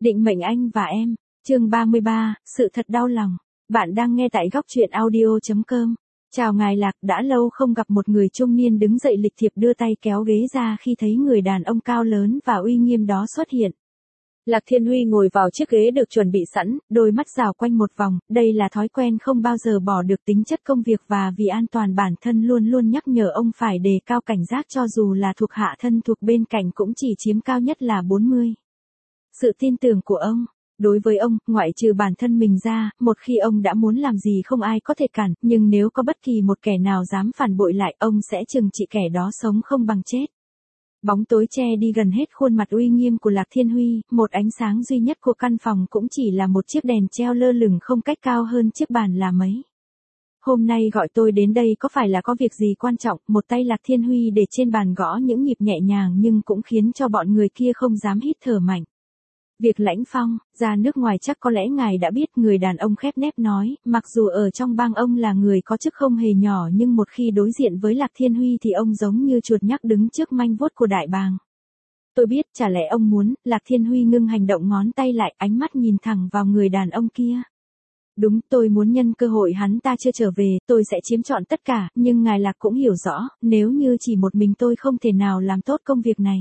Định mệnh anh và em, chương 33, sự thật đau lòng. Bạn đang nghe tại góc truyện audio.com. Chào ngài Lạc, đã lâu không gặp. Một người trung niên đứng dậy lịch thiệp đưa tay kéo ghế ra khi thấy người đàn ông cao lớn và uy nghiêm đó xuất hiện. Lạc Thiên Huy ngồi vào chiếc ghế được chuẩn bị sẵn, đôi mắt rảo quanh một vòng, đây là thói quen không bao giờ bỏ được tính chất công việc và vì an toàn bản thân luôn luôn nhắc nhở ông phải đề cao cảnh giác cho dù là thuộc hạ thân thuộc bên cạnh cũng chỉ chiếm cao nhất là 40. Sự tin tưởng của ông, đối với ông, ngoại trừ bản thân mình ra, một khi ông đã muốn làm gì không ai có thể cản, nhưng nếu có bất kỳ một kẻ nào dám phản bội lại, ông sẽ trừng trị kẻ đó sống không bằng chết. Bóng tối che đi gần hết khuôn mặt uy nghiêm của Lạc Thiên Huy, một ánh sáng duy nhất của căn phòng cũng chỉ là một chiếc đèn treo lơ lửng không cách cao hơn chiếc bàn là mấy. Hôm nay gọi tôi đến đây có phải là có việc gì quan trọng? Một tay Lạc Thiên Huy để trên bàn gõ những nhịp nhẹ nhàng nhưng cũng khiến cho bọn người kia không dám hít thở mạnh. Việc Lãnh Phong, ra nước ngoài chắc có lẽ ngài đã biết, người đàn ông khép nép nói, mặc dù ở trong bang ông là người có chức không hề nhỏ nhưng một khi đối diện với Lạc Thiên Huy thì ông giống như chuột nhắt đứng trước manh vuốt của đại bàng. Tôi biết, chả lẽ ông muốn? Lạc Thiên Huy ngưng hành động ngón tay lại, ánh mắt nhìn thẳng vào người đàn ông kia. Đúng, tôi muốn nhân cơ hội hắn ta chưa trở về, tôi sẽ chiếm trọn tất cả, nhưng ngài Lạc cũng hiểu rõ, nếu như chỉ một mình tôi không thể nào làm tốt công việc này.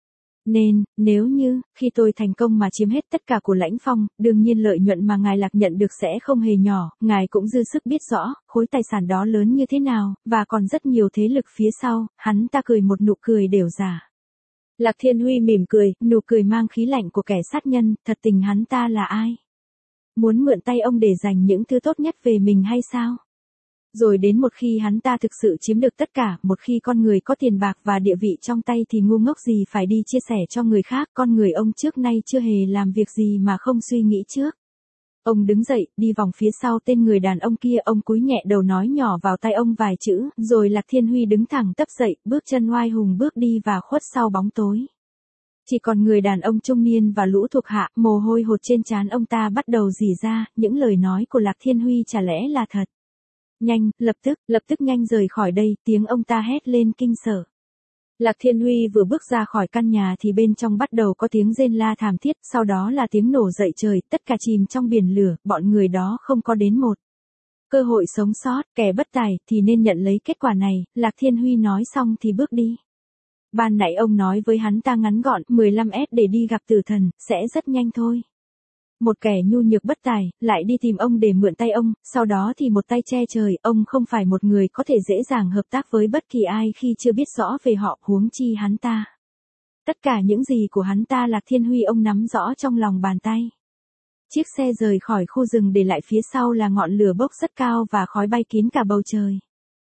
Nên, nếu như, khi tôi thành công mà chiếm hết tất cả của Lãnh Phong, đương nhiên lợi nhuận mà ngài Lạc nhận được sẽ không hề nhỏ, ngài cũng dư sức biết rõ, khối tài sản đó lớn như thế nào, và còn rất nhiều thế lực phía sau. Hắn ta cười một nụ cười đều giả. Lạc Thiên Huy mỉm cười, nụ cười mang khí lạnh của kẻ sát nhân, thật tình hắn ta là ai? Muốn mượn tay ông để giành những thứ tốt nhất về mình hay sao? Rồi đến một khi hắn ta thực sự chiếm được tất cả, một khi con người có tiền bạc và địa vị trong tay thì ngu ngốc gì phải đi chia sẻ cho người khác, con người ông trước nay chưa hề làm việc gì mà không suy nghĩ trước. Ông đứng dậy, đi vòng phía sau tên người đàn ông kia, ông cúi nhẹ đầu nói nhỏ vào tai ông vài chữ, rồi Lạc Thiên Huy đứng thẳng tấp dậy, bước chân oai hùng bước đi và khuất sau bóng tối. Chỉ còn người đàn ông trung niên và lũ thuộc hạ, mồ hôi hột trên trán ông ta bắt đầu rỉ ra, những lời nói của Lạc Thiên Huy chả lẽ là thật. Nhanh, lập tức nhanh rời khỏi đây, tiếng ông ta hét lên kinh sợ. Lạc Thiên Huy vừa bước ra khỏi căn nhà thì bên trong bắt đầu có tiếng rên la thảm thiết, sau đó là tiếng nổ dậy trời, tất cả chìm trong biển lửa, bọn người đó không có đến một cơ hội sống sót, kẻ bất tài thì nên nhận lấy kết quả này. Lạc Thiên Huy nói xong thì bước đi. Ban nãy ông nói với hắn ta ngắn gọn, 15S để đi gặp tử thần, sẽ rất nhanh thôi. Một kẻ nhu nhược bất tài, lại đi tìm ông để mượn tay ông, sau đó thì một tay che trời, ông không phải một người có thể dễ dàng hợp tác với bất kỳ ai khi chưa biết rõ về họ, huống chi hắn ta. Tất cả những gì của hắn ta Lạc Thiên Huy ông nắm rõ trong lòng bàn tay. Chiếc xe rời khỏi khu rừng để lại phía sau là ngọn lửa bốc rất cao và khói bay kín cả bầu trời.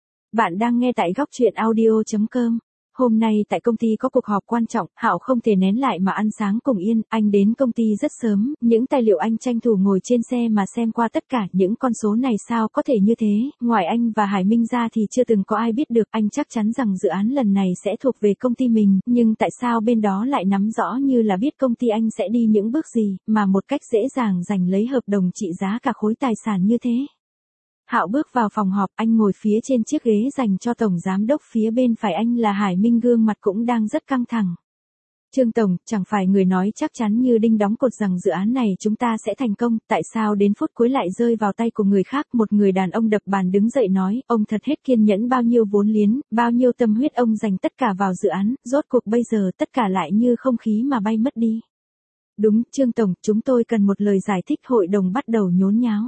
Bạn đang nghe tại góc truyện audio.com. Hôm nay tại công ty có cuộc họp quan trọng, Hạo không thể nén lại mà ăn sáng cùng Yên, anh đến công ty rất sớm, những tài liệu anh tranh thủ ngồi trên xe mà xem qua tất cả, những con số này sao có thể như thế, ngoài anh và Hải Minh ra thì chưa từng có ai biết được, anh chắc chắn rằng dự án lần này sẽ thuộc về công ty mình, nhưng tại sao bên đó lại nắm rõ như là biết công ty anh sẽ đi những bước gì, mà một cách dễ dàng giành lấy hợp đồng trị giá cả khối tài sản như thế. Hạo bước vào phòng họp, anh ngồi phía trên chiếc ghế dành cho tổng giám đốc, phía bên phải anh là Hải Minh, gương mặt cũng đang rất căng thẳng. Trương Tổng, chẳng phải người nói chắc chắn như đinh đóng cột rằng dự án này chúng ta sẽ thành công, tại sao đến phút cuối lại rơi vào tay của người khác? Một người đàn ông đập bàn đứng dậy nói, ông thật hết kiên nhẫn, bao nhiêu vốn liếng, bao nhiêu tâm huyết ông dành tất cả vào dự án, rốt cuộc bây giờ tất cả lại như không khí mà bay mất đi. Đúng, Trương Tổng, chúng tôi cần một lời giải thích. Hội đồng bắt đầu nhốn nháo.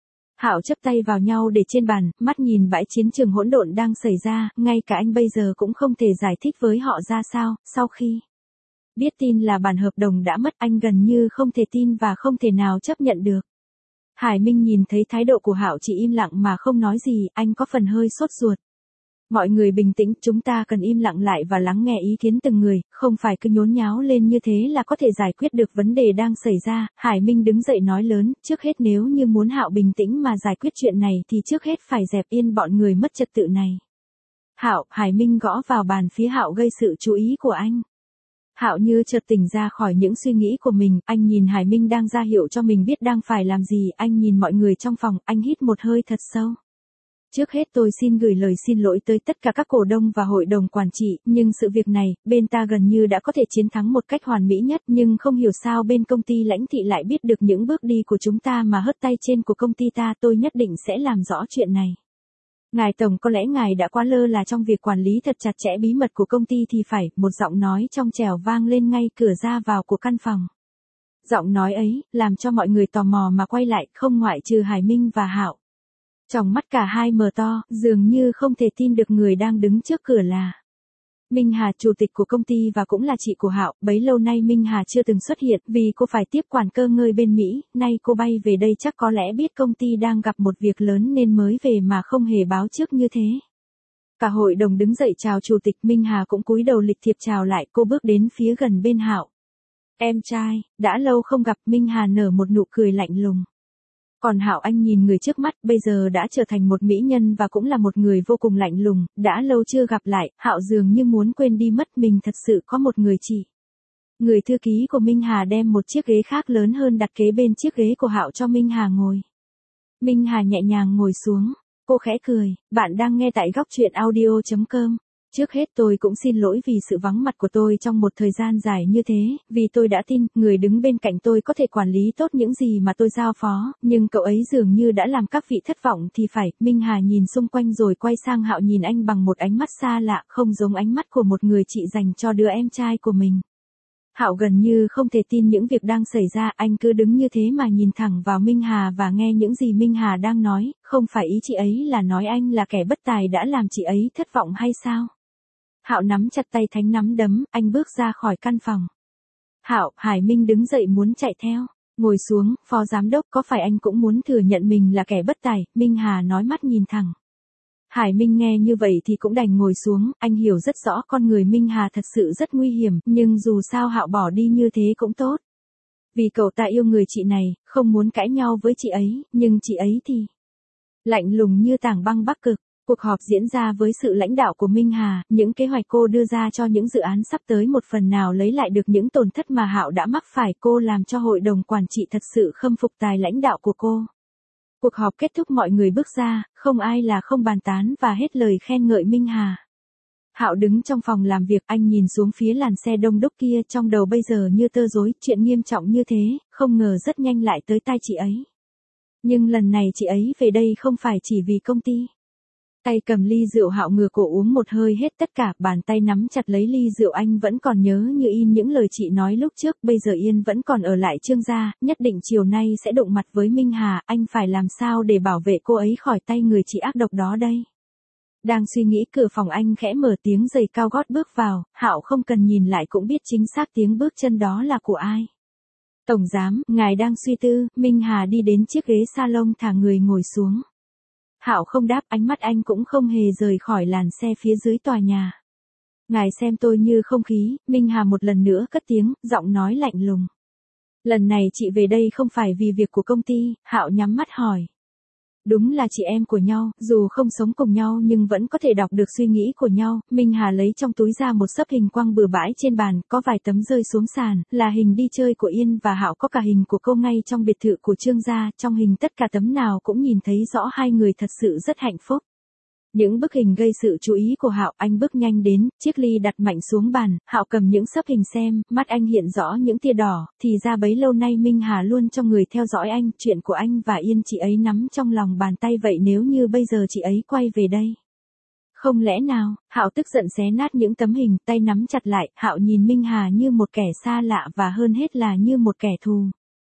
Hạo chấp tay vào nhau để trên bàn, mắt nhìn bãi chiến trường hỗn độn đang xảy ra, ngay cả anh bây giờ cũng không thể giải thích với họ ra sao. Sau khi biết tin là bản hợp đồng đã mất, anh gần như không thể tin và không thể nào chấp nhận được. Hải Minh nhìn thấy thái độ của Hạo chỉ im lặng mà không nói gì, anh có phần hơi sốt ruột. Mọi người bình tĩnh, chúng ta cần im lặng lại và lắng nghe ý kiến từng người, không phải cứ nhốn nháo lên như thế là có thể giải quyết được vấn đề đang xảy ra. Hải Minh đứng dậy nói lớn, trước hết nếu như muốn Hạo bình tĩnh mà giải quyết chuyện này thì trước hết phải dẹp yên bọn người mất trật tự này. Hạo, Hải Minh gõ vào bàn phía Hạo gây sự chú ý của anh. Hạo như chợt tỉnh ra khỏi những suy nghĩ của mình, anh nhìn Hải Minh đang ra hiệu cho mình biết đang phải làm gì, anh nhìn mọi người trong phòng, anh hít một hơi thật sâu. Trước hết tôi xin gửi lời xin lỗi tới tất cả các cổ đông và hội đồng quản trị, nhưng sự việc này, bên ta gần như đã có thể chiến thắng một cách hoàn mỹ nhất, nhưng không hiểu sao bên công ty Lãnh Thị lại biết được những bước đi của chúng ta mà hất tay trên của công ty ta, tôi nhất định sẽ làm rõ chuyện này. Ngài Tổng, có lẽ ngài đã quá lơ là trong việc quản lý thật chặt chẽ bí mật của công ty thì phải, một giọng nói trong trẻo vang lên ngay cửa ra vào của căn phòng. Giọng nói ấy, làm cho mọi người tò mò mà quay lại, không ngoại trừ Hải Minh và Hạo. Trong mắt cả hai mở to, dường như không thể tin được người đang đứng trước cửa là Minh Hà, chủ tịch của công ty và cũng là chị của Hạo. Bấy lâu nay Minh Hà chưa từng xuất hiện vì cô phải tiếp quản cơ ngơi bên Mỹ, nay cô bay về đây chắc có lẽ biết công ty đang gặp một việc lớn nên mới về mà không hề báo trước như thế. Cả hội đồng đứng dậy chào chủ tịch, Minh Hà cũng cúi đầu lịch thiệp chào lại, cô bước đến phía gần bên Hạo. Em trai, đã lâu không gặp. Minh Hà nở một nụ cười lạnh lùng. Còn Hạo, anh nhìn người trước mắt, bây giờ đã trở thành một mỹ nhân và cũng là một người vô cùng lạnh lùng, đã lâu chưa gặp lại, Hạo dường như muốn quên đi mất mình thật sự có một người chị. Người thư ký của Minh Hà đem một chiếc ghế khác lớn hơn đặt kế bên chiếc ghế của Hạo cho Minh Hà ngồi. Minh Hà nhẹ nhàng ngồi xuống, cô khẽ cười, bạn đang nghe tại góc truyện audio.com. Trước hết tôi cũng xin lỗi vì sự vắng mặt của tôi trong một thời gian dài như thế, vì tôi đã tin, người đứng bên cạnh tôi có thể quản lý tốt những gì mà tôi giao phó, nhưng cậu ấy dường như đã làm các vị thất vọng thì phải. Minh Hà nhìn xung quanh rồi quay sang Hạo, nhìn anh bằng một ánh mắt xa lạ, không giống ánh mắt của một người chị dành cho đứa em trai của mình. Hạo gần như không thể tin những việc đang xảy ra, anh cứ đứng như thế mà nhìn thẳng vào Minh Hà và nghe những gì Minh Hà đang nói, không phải ý chị ấy là nói anh là kẻ bất tài đã làm chị ấy thất vọng hay sao? Hạo nắm chặt tay Thánh nắm đấm, anh bước ra khỏi căn phòng. Hạo, Hải Minh đứng dậy muốn chạy theo. Ngồi xuống, phó giám đốc, có phải anh cũng muốn thừa nhận mình là kẻ bất tài? Minh Hà nói, mắt nhìn thẳng. Hải Minh nghe như vậy thì cũng đành ngồi xuống, anh hiểu rất rõ con người Minh Hà thật sự rất nguy hiểm, nhưng dù sao Hạo bỏ đi như thế cũng tốt. Vì cậu ta yêu người chị này, không muốn cãi nhau với chị ấy, nhưng chị ấy thì lạnh lùng như tảng băng Bắc Cực. Cuộc họp diễn ra với sự lãnh đạo của Minh Hà, những kế hoạch cô đưa ra cho những dự án sắp tới một phần nào lấy lại được những tổn thất mà Hạo đã mắc phải, cô làm cho hội đồng quản trị thật sự khâm phục tài lãnh đạo của cô. Cuộc họp kết thúc, mọi người bước ra, không ai là không bàn tán và hết lời khen ngợi Minh Hà. Hạo đứng trong phòng làm việc, anh nhìn xuống phía làn xe đông đúc kia, trong đầu bây giờ như tơ rối, chuyện nghiêm trọng như thế, không ngờ rất nhanh lại tới tai chị ấy. Nhưng lần này chị ấy về đây không phải chỉ vì công ty. Tay cầm ly rượu, Hạo ngửa cổ uống một hơi hết tất cả, bàn tay nắm chặt lấy ly rượu, anh vẫn còn nhớ như in những lời chị nói lúc trước, bây giờ Yên vẫn còn ở lại Trương gia, nhất định chiều nay sẽ đụng mặt với Minh Hà, anh phải làm sao để bảo vệ cô ấy khỏi tay người chị ác độc đó đây. Đang suy nghĩ, cửa phòng anh khẽ mở, tiếng giày cao gót bước vào, Hạo không cần nhìn lại cũng biết chính xác tiếng bước chân đó là của ai. Tổng giám, ngài đang suy tư. Minh Hà đi đến chiếc ghế salon thả người ngồi xuống. Hạo không đáp, ánh mắt anh cũng không hề rời khỏi làn xe phía dưới tòa nhà. Ngài xem tôi như không khí. Minh Hà một lần nữa cất tiếng, giọng nói lạnh lùng. Lần này chị về đây không phải vì việc của công ty. Hạo nhắm mắt hỏi. Đúng là chị em của nhau, dù không sống cùng nhau nhưng vẫn có thể đọc được suy nghĩ của nhau. Minh Hà lấy trong túi ra một xấp hình quăng bừa bãi trên bàn, có vài tấm rơi xuống sàn, là hình đi chơi của Yên và Hạo, có cả hình của cô ngay trong biệt thự của Trương gia, trong hình tất cả tấm nào cũng nhìn thấy rõ hai người thật sự rất hạnh phúc. Những bức hình gây sự chú ý của Hạo, anh bước nhanh đến, chiếc ly đặt mạnh xuống bàn, Hạo cầm những xấp hình xem, mắt anh hiện rõ những tia đỏ, thì ra bấy lâu nay Minh Hà luôn cho người theo dõi anh, chuyện của anh và Yên chị ấy nắm trong lòng bàn tay, vậy nếu như bây giờ chị ấy quay về đây, không lẽ nào? Hạo tức giận xé nát những tấm hình, tay nắm chặt lại, Hạo nhìn Minh Hà như một kẻ xa lạ và hơn hết là như một kẻ thù.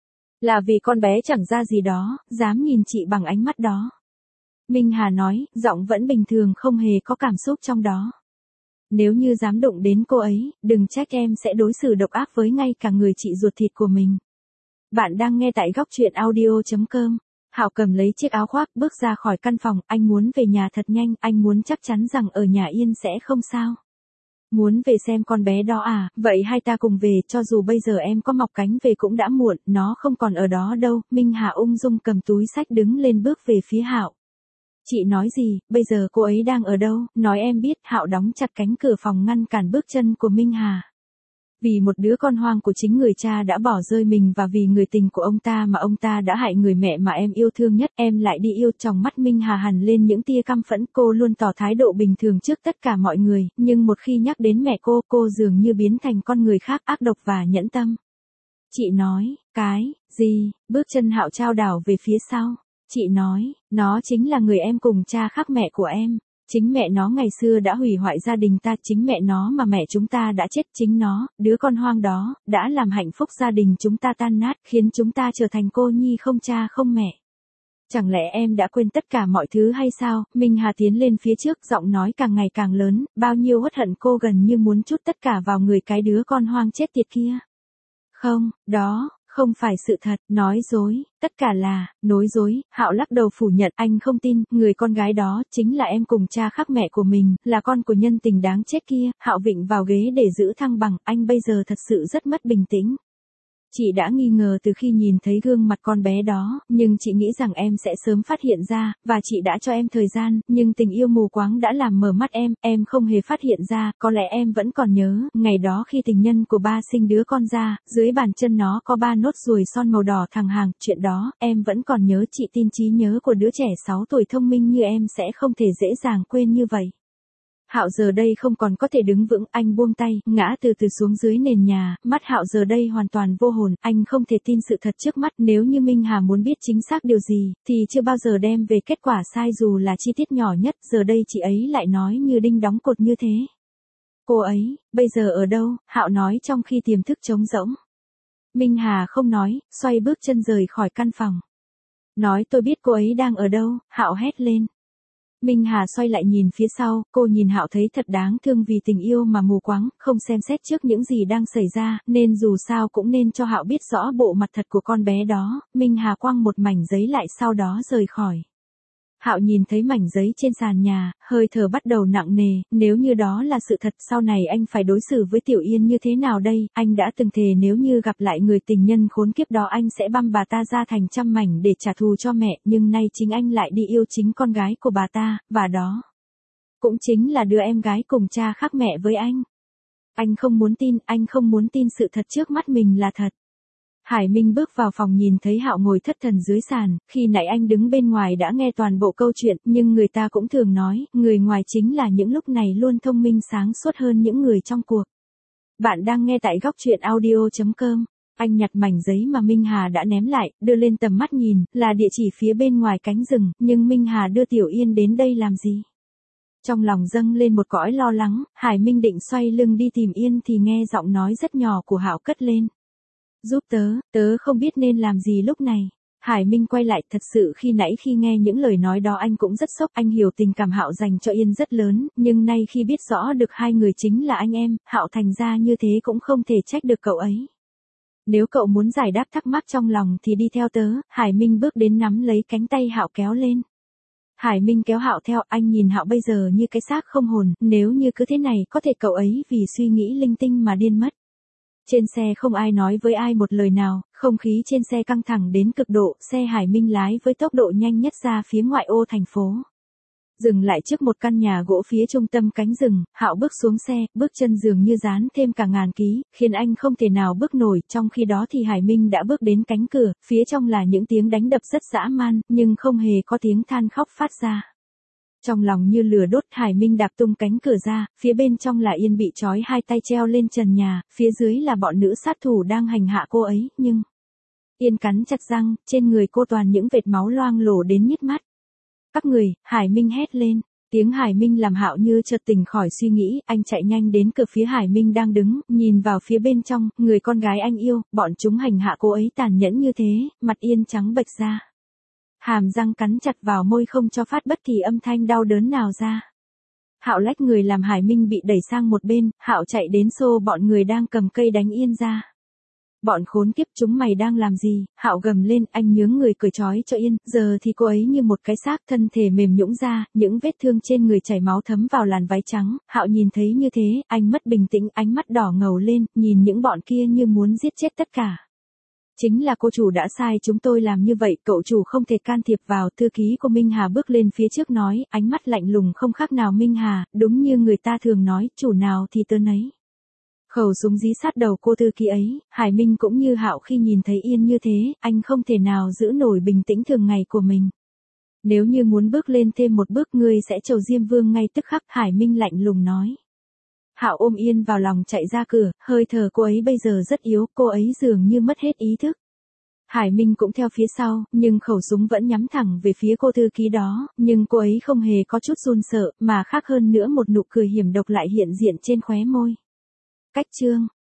Là vì con bé chẳng ra gì đó, dám nhìn chị bằng ánh mắt đó. Minh Hà nói, giọng vẫn bình thường, không hề có cảm xúc trong đó. Nếu như dám đụng đến cô ấy, đừng trách em sẽ đối xử độc ác với ngay cả người chị ruột thịt của mình. Bạn đang nghe tại góc truyện audio.com. Hạo cầm lấy chiếc áo khoác, bước ra khỏi căn phòng, anh muốn về nhà thật nhanh, anh muốn chắc chắn rằng ở nhà Yên sẽ không sao. Muốn về xem con bé đó à, vậy hai ta cùng về, cho dù bây giờ em có mọc cánh về cũng đã muộn, nó không còn ở đó đâu. Minh Hà ung dung cầm túi xách đứng lên bước về phía Hạo. Chị nói gì, bây giờ cô ấy đang ở đâu, nói em biết. Hạo đóng chặt cánh cửa phòng ngăn cản bước chân của Minh Hà. Vì một đứa con hoang của chính người cha đã bỏ rơi mình và vì người tình của ông ta mà ông ta đã hại người mẹ mà em yêu thương nhất, em lại đi yêu. Trong mắt Minh Hà hằn lên những tia căm phẫn, cô luôn tỏ thái độ bình thường trước tất cả mọi người, nhưng một khi nhắc đến mẹ cô dường như biến thành con người khác, ác độc và nhẫn tâm. Chị nói, cái gì? Bước chân Hạo chao đảo về phía sau. Chị nói, nó chính là người em cùng cha khác mẹ của em. Chính mẹ nó ngày xưa đã hủy hoại gia đình ta, chính mẹ nó mà mẹ chúng ta đã chết, chính nó, đứa con hoang đó, đã làm hạnh phúc gia đình chúng ta tan nát, khiến chúng ta trở thành cô nhi không cha không mẹ. Chẳng lẽ em đã quên tất cả mọi thứ hay sao? Minh Hà tiến lên phía trước, giọng nói càng ngày càng lớn, bao nhiêu uất hận cô gần như muốn trút tất cả vào người cái đứa con hoang chết tiệt kia. Không, đó không phải sự thật, nói dối, tất cả là nói dối. Hạo lắc đầu phủ nhận, anh không tin, người con gái đó chính là em cùng cha khác mẹ của mình, là con của nhân tình đáng chết kia. Hạo vịn vào ghế để giữ thăng bằng, anh bây giờ thật sự rất mất bình tĩnh. Chị đã nghi ngờ từ khi nhìn thấy gương mặt con bé đó, nhưng chị nghĩ rằng em sẽ sớm phát hiện ra, và chị đã cho em thời gian, nhưng tình yêu mù quáng đã làm mờ mắt em không hề phát hiện ra. Có lẽ em vẫn còn nhớ, ngày đó khi tình nhân của ba sinh đứa con ra, dưới bàn chân nó có 3 nốt ruồi son màu đỏ thẳng hàng, chuyện đó, em vẫn còn nhớ. Chị tin trí nhớ của đứa trẻ 6 tuổi thông minh như em sẽ không thể dễ dàng quên như vậy. Hạo giờ đây không còn có thể đứng vững, anh buông tay, ngã từ từ xuống dưới nền nhà, mắt Hạo giờ đây hoàn toàn vô hồn, anh không thể tin sự thật trước mắt. Nếu như Minh Hà muốn biết chính xác điều gì, thì chưa bao giờ đem về kết quả sai dù là chi tiết nhỏ nhất, giờ đây chị ấy lại nói như đinh đóng cột như thế. Cô ấy, bây giờ ở đâu? Hạo nói trong khi tiềm thức trống rỗng. Minh Hà không nói, xoay bước chân rời khỏi căn phòng. Nói tôi biết cô ấy đang ở đâu, Hạo hét lên. Minh Hà xoay lại nhìn phía sau, cô nhìn Hạo thấy thật đáng thương vì tình yêu mà mù quáng, không xem xét trước những gì đang xảy ra, nên dù sao cũng nên cho Hạo biết rõ bộ mặt thật của con bé đó. Minh Hà quăng một mảnh giấy lại sau đó rời khỏi. Hạo nhìn thấy mảnh giấy trên sàn nhà, hơi thở bắt đầu nặng nề, nếu như đó là sự thật, sau này anh phải đối xử với Tiểu Yên như thế nào đây? Anh đã từng thề nếu như gặp lại người tình nhân khốn kiếp đó anh sẽ băm bà ta ra thành trăm mảnh để trả thù cho mẹ, nhưng nay chính anh lại đi yêu chính con gái của bà ta, và đó cũng chính là đứa em gái cùng cha khác mẹ với anh. Anh không muốn tin sự thật trước mắt mình là thật. Hải Minh bước vào phòng nhìn thấy Hạo ngồi thất thần dưới sàn, khi nãy anh đứng bên ngoài đã nghe toàn bộ câu chuyện, nhưng người ta cũng thường nói, người ngoài chính là những lúc này luôn thông minh sáng suốt hơn những người trong cuộc. Bạn đang nghe tại góc truyện audio.com. Anh nhặt mảnh giấy mà Minh Hà đã ném lại, đưa lên tầm mắt nhìn, là địa chỉ phía bên ngoài cánh rừng, nhưng Minh Hà đưa Tiểu Yên đến đây làm gì? Trong lòng dâng lên một cõi lo lắng, Hải Minh định xoay lưng đi tìm Yên thì nghe giọng nói rất nhỏ của Hạo cất lên. Giúp tớ không biết nên làm gì lúc này. Hải Minh quay lại, thật sự khi nãy khi nghe những lời nói đó anh cũng rất sốc, anh hiểu tình cảm Hạo dành cho Yên rất lớn, nhưng nay khi biết rõ được hai người chính là anh em, Hạo thành ra như thế cũng không thể trách được cậu ấy. Nếu cậu muốn giải đáp thắc mắc trong lòng thì đi theo tớ. Hải Minh bước đến nắm lấy cánh tay Hạo kéo lên. Hải Minh kéo Hạo theo, anh nhìn Hạo bây giờ như cái xác không hồn, nếu như cứ thế này có thể cậu ấy vì suy nghĩ linh tinh mà điên mất. Trên xe không ai nói với ai một lời nào, không khí trên xe căng thẳng đến cực độ, xe Hải Minh lái với tốc độ nhanh nhất ra phía ngoại ô thành phố. Dừng lại trước một căn nhà gỗ phía trung tâm cánh rừng, Hạo bước xuống xe, bước chân dường như dán thêm cả ngàn ký, khiến anh không thể nào bước nổi. Trong khi đó thì Hải Minh đã bước đến cánh cửa, phía trong là những tiếng đánh đập rất dã man, nhưng không hề có tiếng than khóc phát ra. Trong lòng như lửa đốt, Hải Minh đạp tung cánh cửa ra, phía bên trong là Yên bị trói hai tay treo lên trần nhà, phía dưới là bọn nữ sát thủ đang hành hạ cô ấy, nhưng Yên cắn chặt răng, trên người cô toàn những vệt máu loang lổ đến nhức mắt. Các người, Hải Minh hét lên. Tiếng Hải Minh làm Hạo như chợt tỉnh khỏi suy nghĩ, anh chạy nhanh đến cửa phía Hải Minh đang đứng, nhìn vào phía bên trong, người con gái anh yêu, bọn chúng hành hạ cô ấy tàn nhẫn như thế, mặt Yên trắng bệch ra. Hàm răng cắn chặt vào môi không cho phát bất kỳ âm thanh đau đớn nào ra. Hạo lách người làm Hải Minh bị đẩy sang một bên, Hạo chạy đến xô bọn người đang cầm cây đánh Yên ra. Bọn khốn kiếp, chúng mày đang làm gì? Hạo gầm lên, anh nhướng người cởi trói cho Yên, giờ thì cô ấy như một cái xác, thân thể mềm nhũn ra, những vết thương trên người chảy máu thấm vào làn váy trắng. Hạo nhìn thấy như thế, anh mất bình tĩnh, ánh mắt đỏ ngầu lên, nhìn những bọn kia như muốn giết chết tất cả. Chính là cô chủ đã sai chúng tôi làm như vậy, cậu chủ không thể can thiệp vào. Thư ký của Minh Hà bước lên phía trước nói, ánh mắt lạnh lùng không khác nào Minh Hà, đúng như người ta thường nói, chủ nào thì tớ nấy. Khẩu súng dí sát đầu cô thư ký ấy, Hải Minh cũng như Hạo khi nhìn thấy Yên như thế, anh không thể nào giữ nổi bình tĩnh thường ngày của mình. Nếu như muốn bước lên thêm một bước ngươi sẽ chầu Diêm Vương ngay tức khắc, Hải Minh lạnh lùng nói. Hạo ôm Yên vào lòng chạy ra cửa, hơi thở cô ấy bây giờ rất yếu, cô ấy dường như mất hết ý thức. Hải Minh cũng theo phía sau, nhưng khẩu súng vẫn nhắm thẳng về phía cô thư ký đó, nhưng cô ấy không hề có chút run sợ, mà khác hơn nữa một nụ cười hiểm độc lại hiện diện trên khóe môi. Cách chương